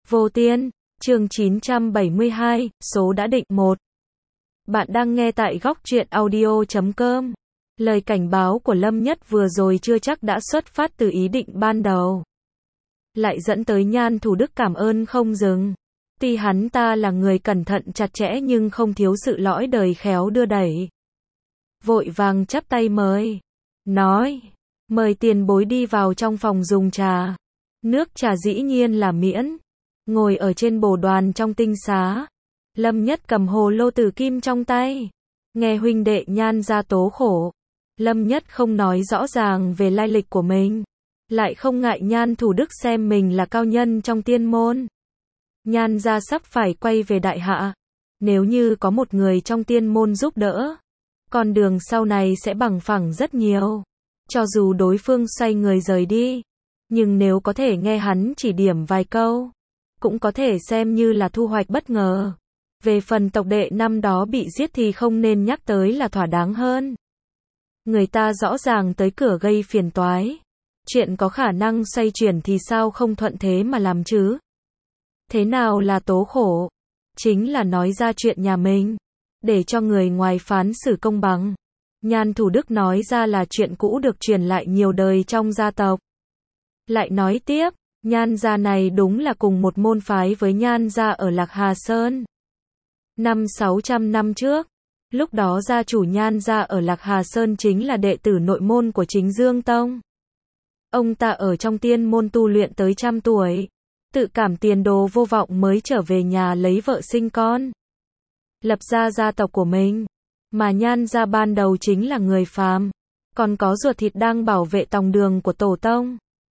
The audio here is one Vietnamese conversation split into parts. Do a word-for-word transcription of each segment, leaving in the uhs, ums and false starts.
Vô Tiên, chương chín trăm bảy mươi hai, số đã định một. Bạn đang nghe tại góc truyện audio chấm com. Lời cảnh báo của Lâm Nhất vừa rồi chưa chắc đã xuất phát từ ý định ban đầu. Lại dẫn tới Nhan Thủ Đức cảm ơn không dừng. Tuy hắn ta là người cẩn thận chặt chẽ nhưng không thiếu sự lõi đời khéo đưa đẩy. Vội vàng chắp tay mời. Nói, mời tiền bối đi vào trong phòng dùng trà. Nước trà dĩ nhiên là miễn. Ngồi ở trên bồ đoàn trong tinh xá. Lâm Nhất cầm hồ lô tử kim trong tay. Nghe huynh đệ Nhan gia tố khổ. Lâm Nhất không nói rõ ràng về lai lịch của mình. Lại không ngại Nhan Thủ Đức xem mình là cao nhân trong tiên môn. Nhan gia sắp phải quay về đại hạ. Nếu như có một người trong tiên môn giúp đỡ, con đường sau này sẽ bằng phẳng rất nhiều. Cho dù đối phương xoay người rời đi, nhưng nếu có thể nghe hắn chỉ điểm vài câu, cũng có thể xem như là thu hoạch bất ngờ. Về phần tộc đệ năm đó bị giết thì không nên nhắc tới là thỏa đáng hơn. Người ta rõ ràng tới cửa gây phiền toái. Chuyện có khả năng xoay chuyển thì sao không thuận thế mà làm chứ? Thế nào là tố khổ? Chính là nói ra chuyện nhà mình, để cho người ngoài phán xử công bằng. Nhan Thủ Đức nói ra là chuyện cũ được truyền lại nhiều đời trong gia tộc. Lại nói tiếp, Nhan gia này đúng là cùng một môn phái với Nhan gia ở Lạc Hà Sơn. Năm sáu trăm năm trước, lúc đó gia chủ Nhan gia ở Lạc Hà Sơn chính là đệ tử nội môn của Chính Dương Tông. Ông ta ở trong tiên môn tu luyện tới trăm tuổi, tự cảm tiền đồ vô vọng mới trở về nhà lấy vợ sinh con, lập ra gia tộc của mình. Mà Nhan gia ban đầu chính là người phàm, còn có ruột thịt đang bảo vệ tòng đường của tổ tông.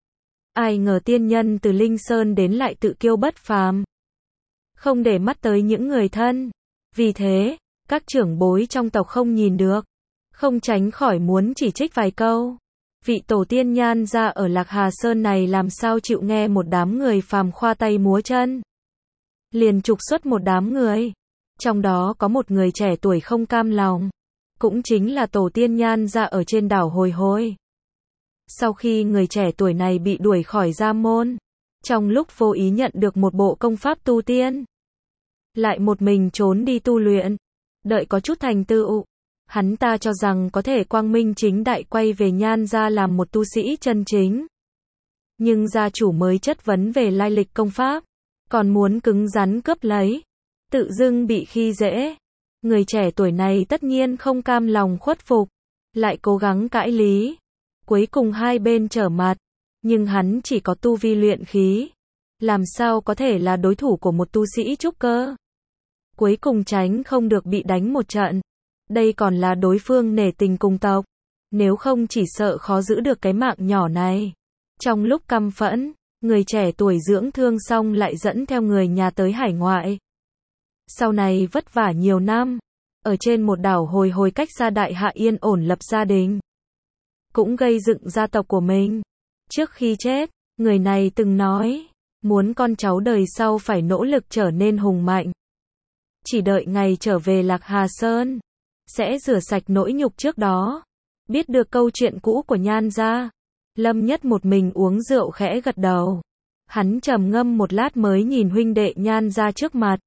Ai ngờ tiên nhân từ Linh Sơn đến lại tự kiêu bất phàm, không để mắt tới những người thân. Vì thế, các trưởng bối trong tộc không nhìn được, không tránh khỏi muốn chỉ trích vài câu. Vị tổ tiên Nhan gia ở Lạc Hà Sơn này làm sao chịu nghe một đám người phàm khoa tay múa chân. Liền trục xuất một đám người. Trong đó có một người trẻ tuổi không cam lòng, cũng chính là tổ tiên Nhan gia ở trên đảo Hồi Hồi. Sau khi người trẻ tuổi này bị đuổi khỏi gia môn, trong lúc vô ý nhận được một bộ công pháp tu tiên, lại một mình trốn đi tu luyện, đợi có chút thành tựu, hắn ta cho rằng có thể quang minh chính đại quay về Nhan gia làm một tu sĩ chân chính. Nhưng gia chủ mới chất vấn về lai lịch công pháp, còn muốn cứng rắn cướp lấy, tự dưng bị khi dễ. Người trẻ tuổi này tất nhiên không cam lòng khuất phục, lại cố gắng cãi lý. Cuối cùng hai bên trở mặt, nhưng hắn chỉ có tu vi luyện khí, làm sao có thể là đối thủ của một tu sĩ trúc cơ. Cuối cùng tránh không được bị đánh một trận. Đây còn là đối phương nể tình cùng tộc, nếu không chỉ sợ khó giữ được cái mạng nhỏ này. Trong lúc căm phẫn, người trẻ tuổi dưỡng thương xong lại dẫn theo người nhà tới hải ngoại. Sau này vất vả nhiều năm, ở trên một đảo Hồi Hồi cách xa đại hạ yên ổn lập gia đình, cũng gây dựng gia tộc của mình. Trước khi chết, người này từng nói, muốn con cháu đời sau phải nỗ lực trở nên hùng mạnh. Chỉ đợi ngày trở về Lạc Hà Sơn, sẽ rửa sạch nỗi nhục trước đó. Biết được câu chuyện cũ của Nhan gia, Lâm Nhất một mình uống rượu khẽ gật đầu. Hắn trầm ngâm một lát mới nhìn huynh đệ Nhan gia trước mặt.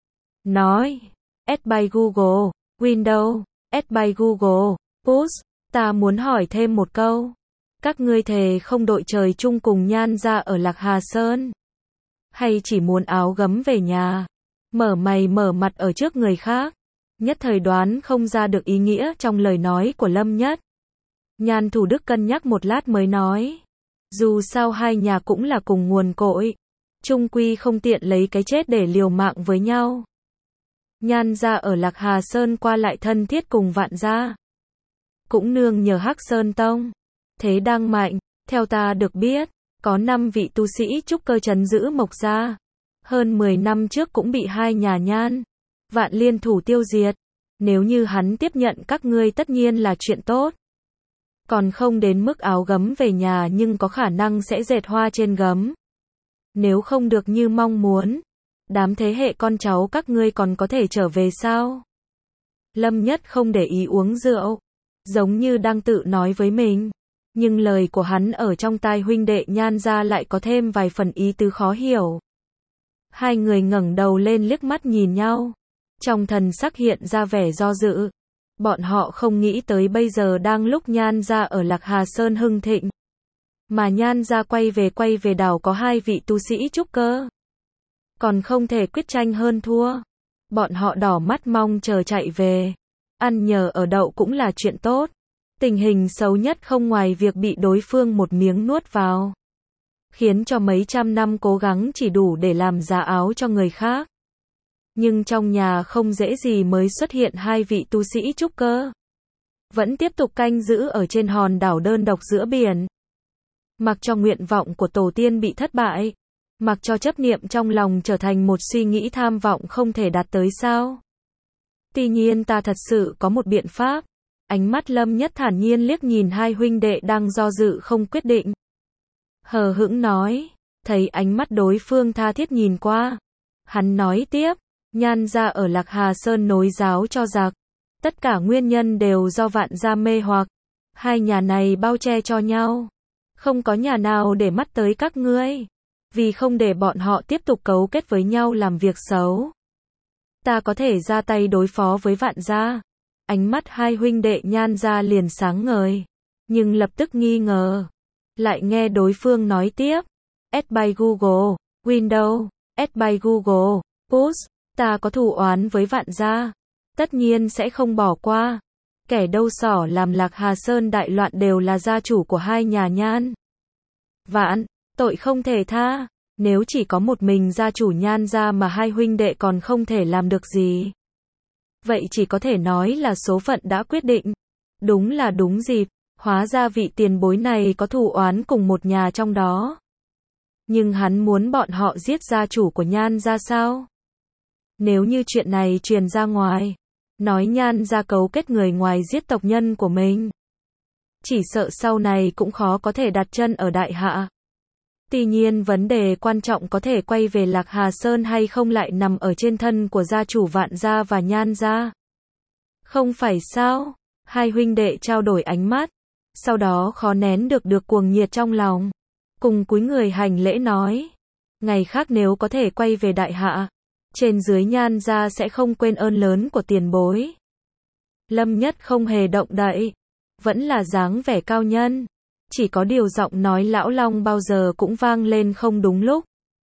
Nói, add by Google, Windows, add by Google, push, ta muốn hỏi thêm một câu. Các ngươi thề không đội trời chung cùng Nhan gia ở Lạc Hà Sơn? Hay chỉ muốn áo gấm về nhà, mở mày mở mặt ở trước người khác? Nhất thời đoán không ra được ý nghĩa trong lời nói của Lâm Nhất. Nhan Thủ Đức cân nhắc một lát mới nói, dù sao hai nhà cũng là cùng nguồn cội, chung quy không tiện lấy cái chết để liều mạng với nhau. Nhan gia ở Lạc Hà Sơn qua lại thân thiết cùng Vạn gia, cũng nương nhờ Hắc Sơn Tông, thế đang mạnh. Theo ta được biết, có năm vị tu sĩ trúc cơ trấn giữ Mộc gia, hơn mười năm trước cũng bị hai nhà Nhan, Vạn liên thủ tiêu diệt. Nếu như hắn tiếp nhận các ngươi tất nhiên là chuyện tốt. Còn không đến mức áo gấm về nhà nhưng có khả năng sẽ dệt hoa trên gấm. Nếu không được như mong muốn, đám thế hệ con cháu các ngươi còn có thể trở về sao? Lâm Nhất không để ý uống rượu, giống như đang tự nói với mình. Nhưng lời của hắn ở trong tai huynh đệ Nhan gia lại có thêm vài phần ý tứ khó hiểu. Hai người ngẩng đầu lên liếc mắt nhìn nhau. Trong thần sắc hiện ra vẻ do dự. Bọn họ không nghĩ tới bây giờ đang lúc Nhan gia ở Lạc Hà Sơn hưng thịnh. Mà Nhan gia quay về quay về đảo có hai vị tu sĩ trúc cơ. Còn không thể quyết tranh hơn thua. Bọn họ đỏ mắt mong chờ chạy về. Ăn nhờ ở đậu cũng là chuyện tốt. Tình hình xấu nhất không ngoài việc bị đối phương một miếng nuốt vào. Khiến cho mấy trăm năm cố gắng chỉ đủ để làm giá áo cho người khác. Nhưng trong nhà không dễ gì mới xuất hiện hai vị tu sĩ trúc cơ. Vẫn tiếp tục canh giữ ở trên hòn đảo đơn độc giữa biển. Mặc cho nguyện vọng của tổ tiên bị thất bại. Mặc cho chấp niệm trong lòng trở thành một suy nghĩ tham vọng không thể đạt tới sao. Tuy nhiên ta thật sự có một biện pháp. Ánh mắt Lâm Nhất thản nhiên liếc nhìn hai huynh đệ đang do dự không quyết định. Hờ hững nói, thấy ánh mắt đối phương tha thiết nhìn qua. Hắn nói tiếp, Nhan gia ở Lạc Hà Sơn nối giáo cho giặc. Tất cả nguyên nhân đều do Vạn gia mê hoặc. Hai nhà này bao che cho nhau. Không có nhà nào để mắt tới các ngươi. Vì không để bọn họ tiếp tục cấu kết với nhau làm việc xấu. Ta có thể ra tay đối phó với Vạn gia. Ánh mắt hai huynh đệ Nhan gia liền sáng ngời. Nhưng lập tức nghi ngờ. Lại nghe đối phương nói tiếp. Add by Google, Windows, Add by Google, Push. Ta có thù oán với Vạn gia. Tất nhiên sẽ không bỏ qua. Kẻ đâu xỏ làm Lạc Hà Sơn đại loạn đều là gia chủ của hai nhà Nhan. Vạn, tội không thể tha. Nếu chỉ có một mình gia chủ Nhan gia mà hai huynh đệ còn không thể làm được gì. Vậy chỉ có thể nói là số phận đã quyết định. Đúng là đúng dịp. Hóa ra vị tiền bối này có thù oán cùng một nhà trong đó. Nhưng hắn muốn bọn họ giết gia chủ của Nhan gia sao? Nếu như chuyện này truyền ra ngoài, nói Nhan gia cấu kết người ngoài giết tộc nhân của mình, chỉ sợ sau này cũng khó có thể đặt chân ở Đại Hạ. Tuy nhiên vấn đề quan trọng có thể quay về Lạc Hà Sơn hay không lại nằm ở trên thân của gia chủ Vạn gia và Nhan gia. Không phải sao? Hai huynh đệ trao đổi ánh mắt, sau đó khó nén được được cuồng nhiệt trong lòng. Cùng cúi người hành lễ nói, ngày khác nếu có thể quay về Đại Hạ, trên dưới Nhan gia sẽ không quên ơn lớn của tiền bối. Lâm Nhất không hề động đậy, vẫn là dáng vẻ cao nhân. Chỉ có điều giọng nói lão long bao giờ cũng vang lên không đúng lúc.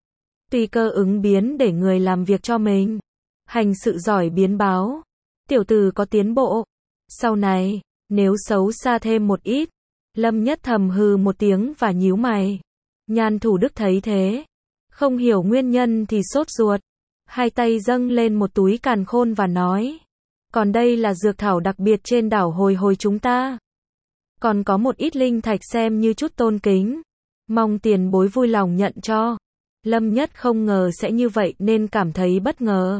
Tùy cơ ứng biến để người làm việc cho mình. Hành sự giỏi biến báo. Tiểu tử có tiến bộ. Sau này, nếu xấu xa thêm một ít. Lâm Nhất thầm hừ một tiếng và nhíu mày. Nhan Thủ Đức thấy thế. Không hiểu nguyên nhân thì sốt ruột. Hai tay dâng lên một túi càn khôn và nói. Còn đây là dược thảo đặc biệt trên đảo hồi hồi chúng ta. Còn có một ít linh thạch xem như chút tôn kính. Mong tiền bối vui lòng nhận cho. Lâm Nhất không ngờ sẽ như vậy nên cảm thấy bất ngờ.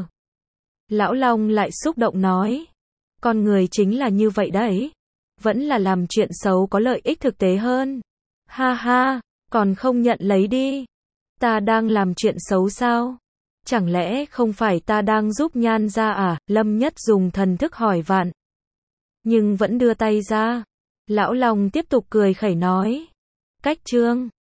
Lão Long lại xúc động nói. Con người chính là như vậy đấy. Vẫn là làm chuyện xấu có lợi ích thực tế hơn. Ha ha, còn không nhận lấy đi. Ta đang làm chuyện xấu sao? Chẳng lẽ không phải ta đang giúp Nhan gia à? Lâm Nhất dùng thần thức hỏi Vạn. Nhưng vẫn đưa tay ra. Lão Long tiếp tục cười khẩy nói. Cách chương